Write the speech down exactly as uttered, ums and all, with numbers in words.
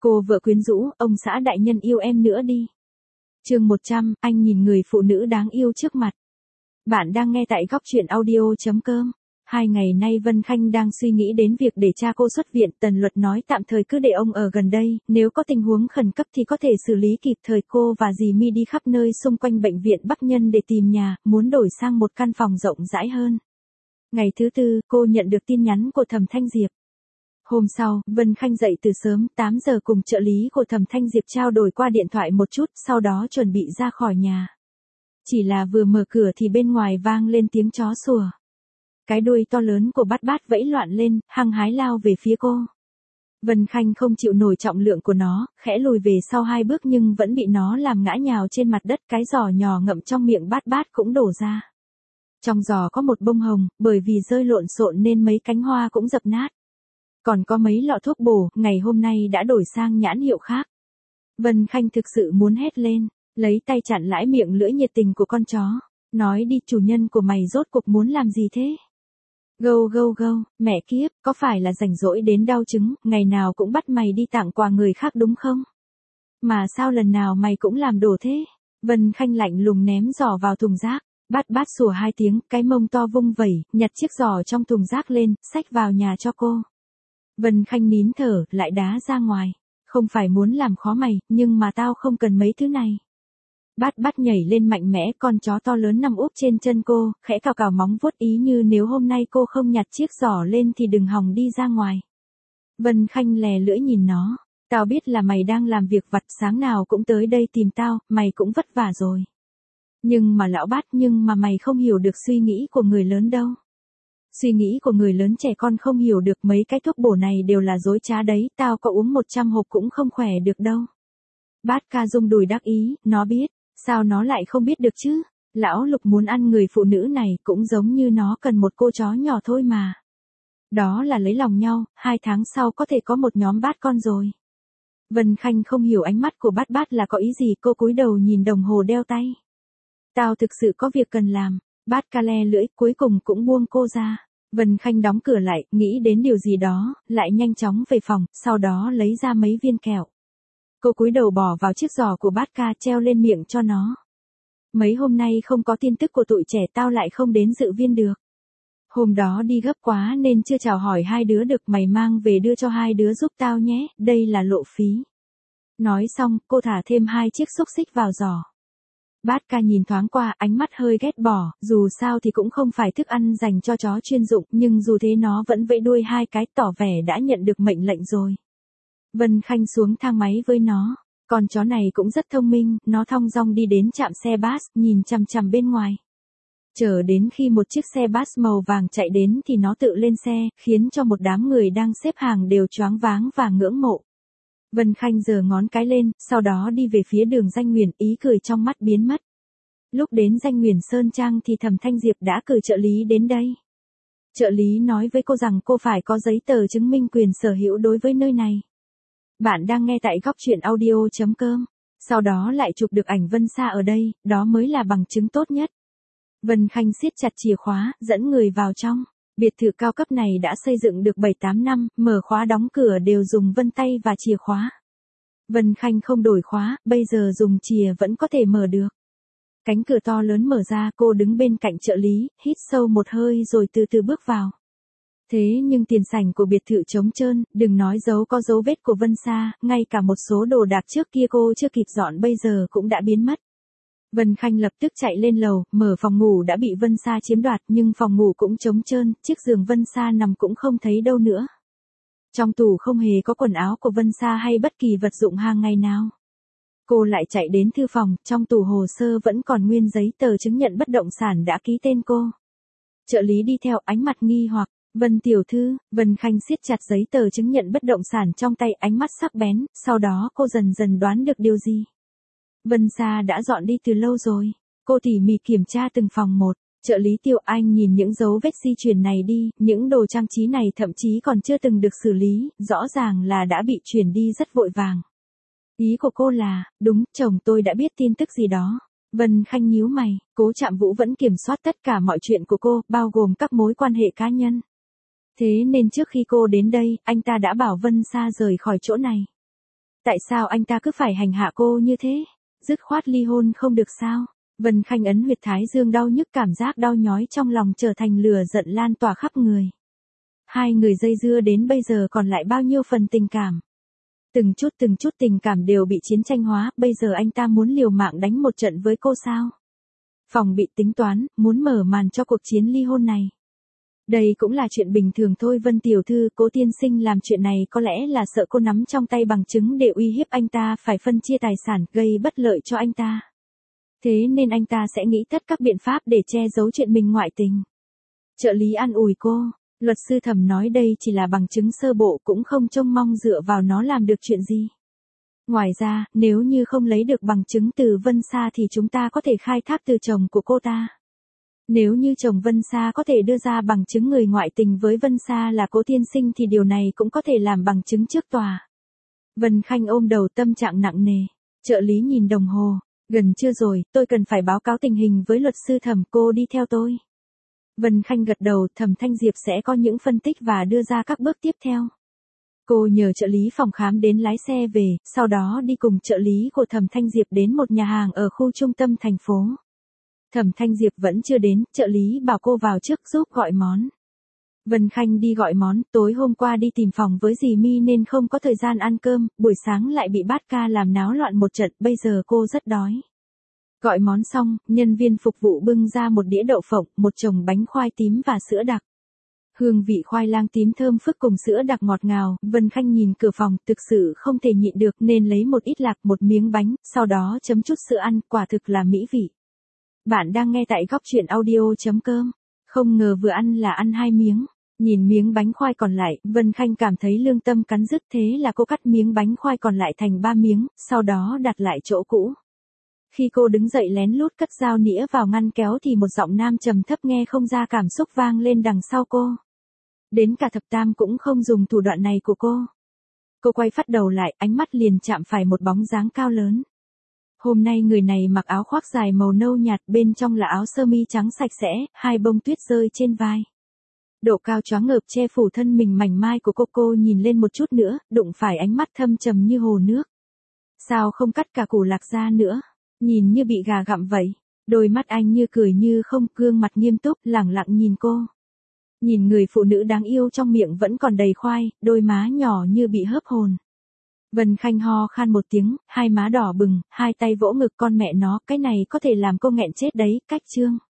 Cô vợ quyến rũ, ông xã đại nhân yêu em nữa đi. Chương một trăm, anh nhìn người phụ nữ đáng yêu trước mặt. Bạn đang nghe tại góc truyện audio chấm com. Hai ngày nay Vân Khanh đang suy nghĩ đến việc để cha cô xuất viện. Tần Luật nói tạm thời cứ để ông ở gần đây, nếu có tình huống khẩn cấp thì có thể xử lý kịp thời. Cô và dì My đi khắp nơi xung quanh bệnh viện Bắc Nhân để tìm nhà, muốn đổi sang một căn phòng rộng rãi hơn. Ngày thứ tư, cô nhận được tin nhắn của Thẩm Thanh Diệp. Hôm sau, Vân Khanh dậy từ sớm, tám giờ cùng trợ lý của Thẩm Thanh Diệp trao đổi qua điện thoại một chút, sau đó chuẩn bị ra khỏi nhà. Chỉ là vừa mở cửa thì bên ngoài vang lên tiếng chó sủa. Cái đuôi to lớn của Bát Bát vẫy loạn lên, hăng hái lao về phía cô. Vân Khanh không chịu nổi trọng lượng của nó, khẽ lùi về sau hai bước nhưng vẫn bị nó làm ngã nhào trên mặt đất. Cái giỏ nhỏ ngậm trong miệng Bát Bát cũng đổ ra. Trong giỏ có một bông hồng, bởi vì rơi lộn xộn nên mấy cánh hoa cũng dập nát. Còn có mấy lọ thuốc bổ, ngày hôm nay đã đổi sang nhãn hiệu khác. Vân Khanh thực sự muốn hét lên, lấy tay chặn lại miệng lưỡi nhiệt tình của con chó. Nói đi, chủ nhân của mày rốt cuộc muốn làm gì thế? Gâu gâu gâu, mẹ kiếp, có phải là rảnh rỗi đến đau trứng, ngày nào cũng bắt mày đi tặng quà người khác đúng không? Mà sao lần nào mày cũng làm đổ thế? Vân Khanh lạnh lùng ném giỏ vào thùng rác. Bát Bát sủa hai tiếng, cái mông to vung vẩy, nhặt chiếc giỏ trong thùng rác lên, xách vào nhà cho cô. Vân Khanh nín thở, lại đá ra ngoài. Không phải muốn làm khó mày, nhưng mà tao không cần mấy thứ này. Bát Bát nhảy lên mạnh mẽ, con chó to lớn nằm úp trên chân cô, khẽ cào cào móng vuốt ý như nếu hôm nay cô không nhặt chiếc giỏ lên thì đừng hòng đi ra ngoài. Vân Khanh lè lưỡi nhìn nó. Tao biết là mày đang làm việc vặt, sáng nào cũng tới đây tìm tao, mày cũng vất vả rồi. Nhưng mà lão Bát, nhưng mà mày không hiểu được suy nghĩ của người lớn đâu. Suy nghĩ của người lớn trẻ con không hiểu được, mấy cái thuốc bổ này đều là dối trá đấy, tao có uống một trăm hộp cũng không khỏe được đâu. Bát ca rung đùi đắc ý, nó biết, sao nó lại không biết được chứ? Lão Lục muốn ăn người phụ nữ này cũng giống như nó cần một cô chó nhỏ thôi mà. Đó là lấy lòng nhau, hai tháng sau có thể có một nhóm bát con rồi. Vân Khanh không hiểu ánh mắt của Bát Bát là có ý gì, cô cúi đầu nhìn đồng hồ đeo tay. Tao thực sự có việc cần làm. Bát ca le lưỡi, cuối cùng cũng buông cô ra. Vân Khanh đóng cửa lại, nghĩ đến điều gì đó, lại nhanh chóng về phòng, sau đó lấy ra mấy viên kẹo. Cô cúi đầu bỏ vào chiếc giỏ của Bát ca, treo lên miệng cho nó. Mấy hôm nay không có tin tức của tụi trẻ, tao lại không đến dự viên được. Hôm đó đi gấp quá nên chưa chào hỏi hai đứa được, mày mang về đưa cho hai đứa giúp tao nhé, đây là lộ phí. Nói xong, cô thả thêm hai chiếc xúc xích vào giỏ. Bát ca nhìn thoáng qua, ánh mắt hơi ghét bỏ, dù sao thì cũng không phải thức ăn dành cho chó chuyên dụng, nhưng dù thế nó vẫn vẫy đuôi hai cái, tỏ vẻ đã nhận được mệnh lệnh rồi. Vân Khanh xuống thang máy với nó. Con chó này cũng rất thông minh, nó thong dong đi đến trạm xe bus, nhìn chằm chằm bên ngoài. Chờ đến khi một chiếc xe bus màu vàng chạy đến thì nó tự lên xe, khiến cho một đám người đang xếp hàng đều choáng váng và ngưỡng mộ. Vân Khanh giơ ngón cái lên, sau đó đi về phía đường Danh Nguyền, ý cười trong mắt biến mất. Lúc đến Danh Nguyền Sơn Trang thì Thẩm Thanh Diệp đã cử trợ lý đến đây. Trợ lý nói với cô rằng cô phải có giấy tờ chứng minh quyền sở hữu đối với nơi này. Bạn đang nghe tại góc truyện audio chấm com. Sau đó lại chụp được ảnh Vân Sa ở đây, đó mới là bằng chứng tốt nhất. Vân Khanh siết chặt chìa khóa, dẫn người vào trong. Biệt thự cao cấp này đã xây dựng được bảy tám năm, mở khóa đóng cửa đều dùng vân tay và chìa khóa. Vân Khanh không đổi khóa, bây giờ dùng chìa vẫn có thể mở được. Cánh cửa to lớn mở ra, cô đứng bên cạnh trợ lý, hít sâu một hơi rồi từ từ bước vào. Thế nhưng tiền sảnh của biệt thự trống trơn, đừng nói dấu có dấu vết của Vân Sa, ngay cả một số đồ đạc trước kia cô chưa kịp dọn bây giờ cũng đã biến mất. Vân Khanh lập tức chạy lên lầu, mở phòng ngủ đã bị Vân Sa chiếm đoạt, nhưng phòng ngủ cũng trống trơn, chiếc giường Vân Sa nằm cũng không thấy đâu nữa. Trong tủ không hề có quần áo của Vân Sa hay bất kỳ vật dụng hàng ngày nào. Cô lại chạy đến thư phòng, trong tủ hồ sơ vẫn còn nguyên giấy tờ chứng nhận bất động sản đã ký tên cô. Trợ lý đi theo, ánh mặt nghi hoặc, Vân tiểu thư. Vân Khanh siết chặt giấy tờ chứng nhận bất động sản trong tay, ánh mắt sắc bén, sau đó cô dần dần đoán được điều gì. Vân Sa đã dọn đi từ lâu rồi. Cô tỉ mỉ kiểm tra từng phòng một. Trợ lý Tiêu, anh nhìn những dấu vết di chuyển này đi, những đồ trang trí này thậm chí còn chưa từng được xử lý, rõ ràng là đã bị chuyển đi rất vội vàng. Ý của cô là, đúng, chồng tôi đã biết tin tức gì đó. Vân Khanh nhíu mày, Cố Trạm Vũ vẫn kiểm soát tất cả mọi chuyện của cô, bao gồm các mối quan hệ cá nhân. Thế nên trước khi cô đến đây, anh ta đã bảo Vân Sa rời khỏi chỗ này. Tại sao anh ta cứ phải hành hạ cô như thế? Dứt khoát ly hôn không được sao? Vân Khanh ấn huyệt thái dương đau nhức, cảm giác đau nhói trong lòng trở thành lửa giận lan tỏa khắp người. Hai người dây dưa đến bây giờ còn lại bao nhiêu phần tình cảm. Từng chút từng chút tình cảm đều bị chiến tranh hóa, bây giờ anh ta muốn liều mạng đánh một trận với cô sao? Phòng bị tính toán, muốn mở màn cho cuộc chiến ly hôn này. Đây cũng là chuyện bình thường thôi Vân tiểu thư, Cố tiên sinh làm chuyện này có lẽ là sợ cô nắm trong tay bằng chứng để uy hiếp anh ta phải phân chia tài sản, gây bất lợi cho anh ta. Thế nên anh ta sẽ nghĩ tất các biện pháp để che giấu chuyện mình ngoại tình. Trợ lý an ủi cô, luật sư Thẩm nói đây chỉ là bằng chứng sơ bộ, cũng không trông mong dựa vào nó làm được chuyện gì. Ngoài ra, nếu như không lấy được bằng chứng từ Vân Sa thì chúng ta có thể khai thác từ chồng của cô ta. Nếu như chồng Vân Sa có thể đưa ra bằng chứng người ngoại tình với Vân Sa là Cố tiên sinh thì điều này cũng có thể làm bằng chứng trước tòa. Vân Khanh ôm đầu, tâm trạng nặng nề. Trợ lý nhìn đồng hồ, gần trưa rồi, tôi cần phải báo cáo tình hình với luật sư Thẩm, cô đi theo tôi. Vân Khanh gật đầu, Thẩm Thanh Diệp sẽ có những phân tích và đưa ra các bước tiếp theo. Cô nhờ trợ lý phòng khám đến lái xe về, sau đó đi cùng trợ lý của Thẩm Thanh Diệp đến một nhà hàng ở khu trung tâm thành phố. Thẩm Thanh Diệp vẫn chưa đến, trợ lý bảo cô vào trước giúp gọi món. Vân Khanh đi gọi món, tối hôm qua đi tìm phòng với dì Mi nên không có thời gian ăn cơm, buổi sáng lại bị bát ca làm náo loạn một trận, bây giờ cô rất đói. Gọi món xong, nhân viên phục vụ bưng ra một đĩa đậu phộng, một chồng bánh khoai tím và sữa đặc. Hương vị khoai lang tím thơm phức cùng sữa đặc ngọt ngào, Vân Khanh nhìn cửa phòng, thực sự không thể nhịn được nên lấy một ít lạc, một miếng bánh, sau đó chấm chút sữa ăn, quả thực là mỹ vị. Bạn đang nghe tại góc truyện audio.com. Không ngờ vừa ăn là ăn hai miếng. Nhìn miếng bánh khoai còn lại, Vân Khanh cảm thấy lương tâm cắn rứt, thế là cô cắt miếng bánh khoai còn lại thành ba miếng, sau đó đặt lại chỗ cũ. Khi cô đứng dậy lén lút cất dao nĩa vào ngăn kéo thì một giọng nam trầm thấp nghe không ra cảm xúc vang lên đằng sau cô. Đến cả thập tam cũng không dùng thủ đoạn này của cô. Cô quay phát đầu lại, ánh mắt liền chạm phải một bóng dáng cao lớn. Hôm nay người này mặc áo khoác dài màu nâu nhạt, bên trong là áo sơ mi trắng sạch sẽ, hai bông tuyết rơi trên vai. Độ cao choáng ngợp che phủ thân mình mảnh mai của cô, cô nhìn lên một chút nữa, đụng phải ánh mắt thâm trầm như hồ nước. Sao không cắt cả củ lạc ra nữa? Nhìn như bị gà gặm vậy. Đôi mắt anh như cười như không, gương mặt nghiêm túc, lẳng lặng nhìn cô. Nhìn người phụ nữ đáng yêu trong miệng vẫn còn đầy khoai, đôi má nhỏ như bị hớp hồn. Vân Khanh ho khan một tiếng, hai má đỏ bừng, hai tay vỗ ngực, con mẹ nó, cái này có thể làm cô nghẹn chết đấy, cách chương.